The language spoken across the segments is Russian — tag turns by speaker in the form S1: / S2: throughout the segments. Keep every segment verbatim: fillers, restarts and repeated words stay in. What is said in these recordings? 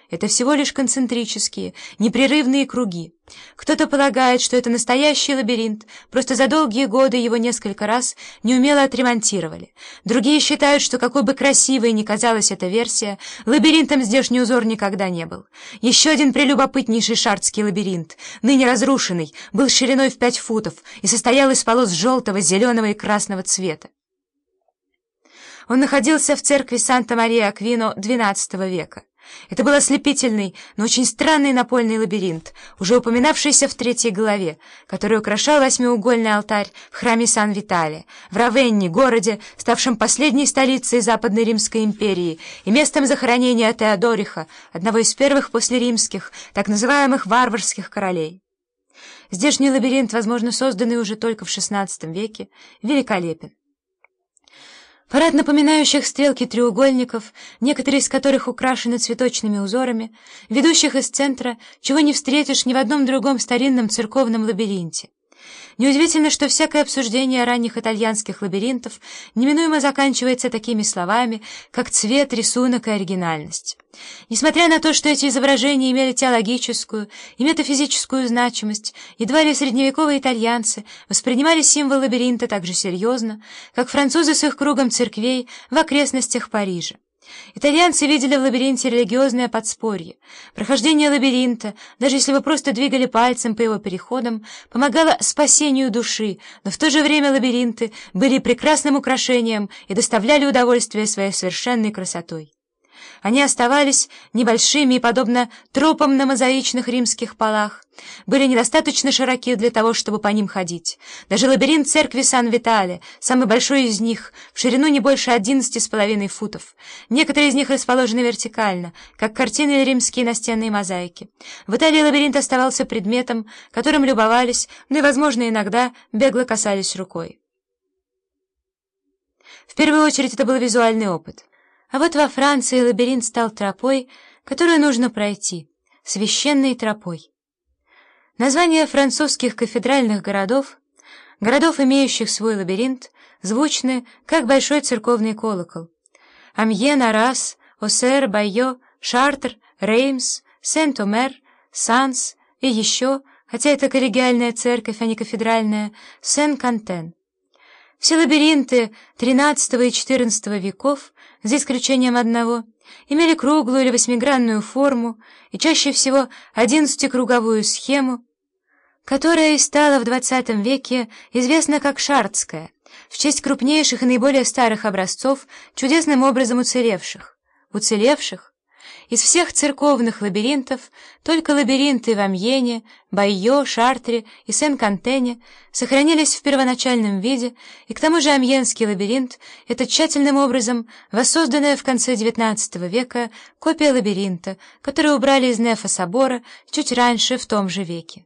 S1: Это всего лишь концентрические, непрерывные круги. Кто-то полагает, что это настоящий лабиринт, просто за долгие годы его несколько раз неумело отремонтировали. Другие считают, что какой бы красивой ни казалась эта версия, лабиринтом здешний узор никогда не был. Еще один прелюбопытнейший шартский лабиринт, ныне разрушенный, был шириной в пять футов и состоял из полос желтого, зеленого и красного цвета. Он находился в церкви Санта-Мария-Аквино двенадцатого века. Это был ослепительный, но очень странный напольный лабиринт, уже упоминавшийся в третьей главе, который украшал восьмиугольный алтарь в храме Сан-Витале, в Равенне, городе, ставшем последней столицей Западной Римской империи и местом захоронения Теодориха, одного из первых после римских, так называемых варварских королей. Здешний лабиринт, возможно, созданный уже только в шестнадцатом веке, великолепен. Парад напоминающих стрелки треугольников, некоторые из которых украшены цветочными узорами, ведущих из центра, чего не встретишь ни в одном другом старинном церковном лабиринте. Неудивительно, что всякое обсуждение ранних итальянских лабиринтов неминуемо заканчивается такими словами, как цвет, рисунок и оригинальность. Несмотря на то, что эти изображения имели теологическую и метафизическую значимость, едва ли средневековые итальянцы воспринимали символ лабиринта так же серьезно, как французы с их кругом церквей в окрестностях Парижа. Итальянцы видели в лабиринте религиозное подспорье. Прохождение лабиринта, даже если вы просто двигали пальцем по его переходам, помогало спасению души, но в то же время лабиринты были прекрасным украшением и доставляли удовольствие своей совершенной красотой. Они оставались небольшими и, подобно тропам на мозаичных римских полах, были недостаточно широки для того, чтобы по ним ходить. Даже лабиринт церкви Сан-Витале, самый большой из них, в ширину не больше одиннадцати с половиной футов. Некоторые из них расположены вертикально, как картины или римские настенные мозаики. В Италии лабиринт оставался предметом, которым любовались, но и, возможно, иногда бегло касались рукой. В первую очередь это был визуальный опыт. А вот во Франции лабиринт стал тропой, которую нужно пройти, священной тропой. Названия французских кафедральных городов, городов, имеющих свой лабиринт, звучны, как большой церковный колокол. Амьен, Арас, Осер, Байо, Шартр, Реймс, Сент-Омер, Санс и еще, хотя это коллегиальная церковь, а не кафедральная, Сен-Кантен. Все лабиринты тринадцатого и четырнадцатого веков, за исключением одного, имели круглую или восьмигранную форму и чаще всего одиннадцатикруговую схему, которая и стала в двадцатом веке известна как шартская, в честь крупнейших и наиболее старых образцов, чудесным образом уцелевших. Уцелевших? Из всех церковных лабиринтов только лабиринты в Амьене, Байо, Шартре и Сен-Кантене сохранились в первоначальном виде, и к тому же амьенский лабиринт — это тщательным образом воссозданная в конце девятнадцатого века копия лабиринта, которую убрали из нефа собора чуть раньше в том же веке.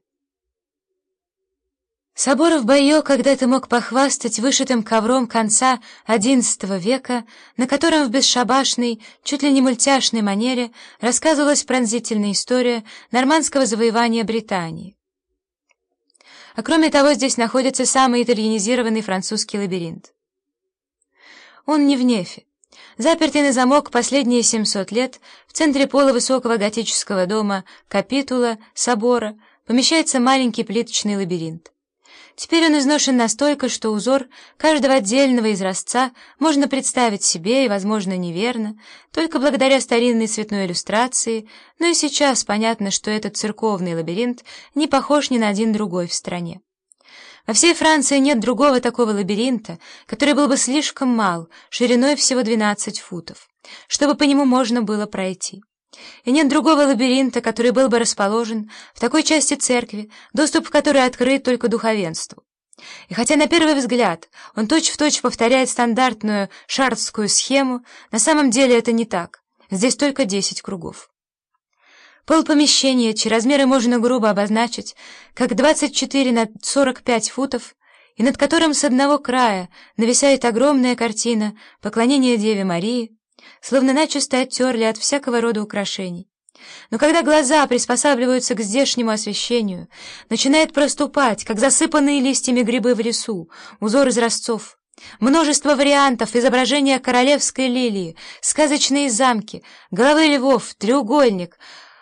S1: Собор в Байо когда-то мог похвастать вышитым ковром конца одиннадцатого века, на котором в бесшабашной, чуть ли не мультяшной манере рассказывалась пронзительная история нормандского завоевания Британии. А кроме того, здесь находится самый итальянизированный французский лабиринт. Он не в нефе. Запертый на замок последние семьсот лет, в центре пола высокого готического дома Капитула, собора, помещается маленький плиточный лабиринт. Теперь он изношен настолько, что узор каждого отдельного изразца можно представить себе, и, возможно, неверно, только благодаря старинной цветной иллюстрации, но и сейчас понятно, что этот церковный лабиринт не похож ни на один другой в стране. Во всей Франции нет другого такого лабиринта, который был бы слишком мал, шириной всего двенадцать футов, чтобы по нему можно было пройти. И нет другого лабиринта, который был бы расположен в такой части церкви, доступ в которой открыт только духовенству. И хотя на первый взгляд он точь-в-точь повторяет стандартную шартскую схему, на самом деле это не так. Здесь только десять кругов. Пол помещения, чьи размеры можно грубо обозначить, как двадцать четыре на сорок пять футов, и над которым с одного края нависает огромная картина «Поклонение Деве Марии», словно начисто оттерли от всякого рода украшений. Но когда глаза приспосабливаются к здешнему освещению, начинает проступать, как засыпанные листьями грибы в лесу, узор изразцов. Множество вариантов изображения королевской лилии, сказочные замки, головы львов, треугольник —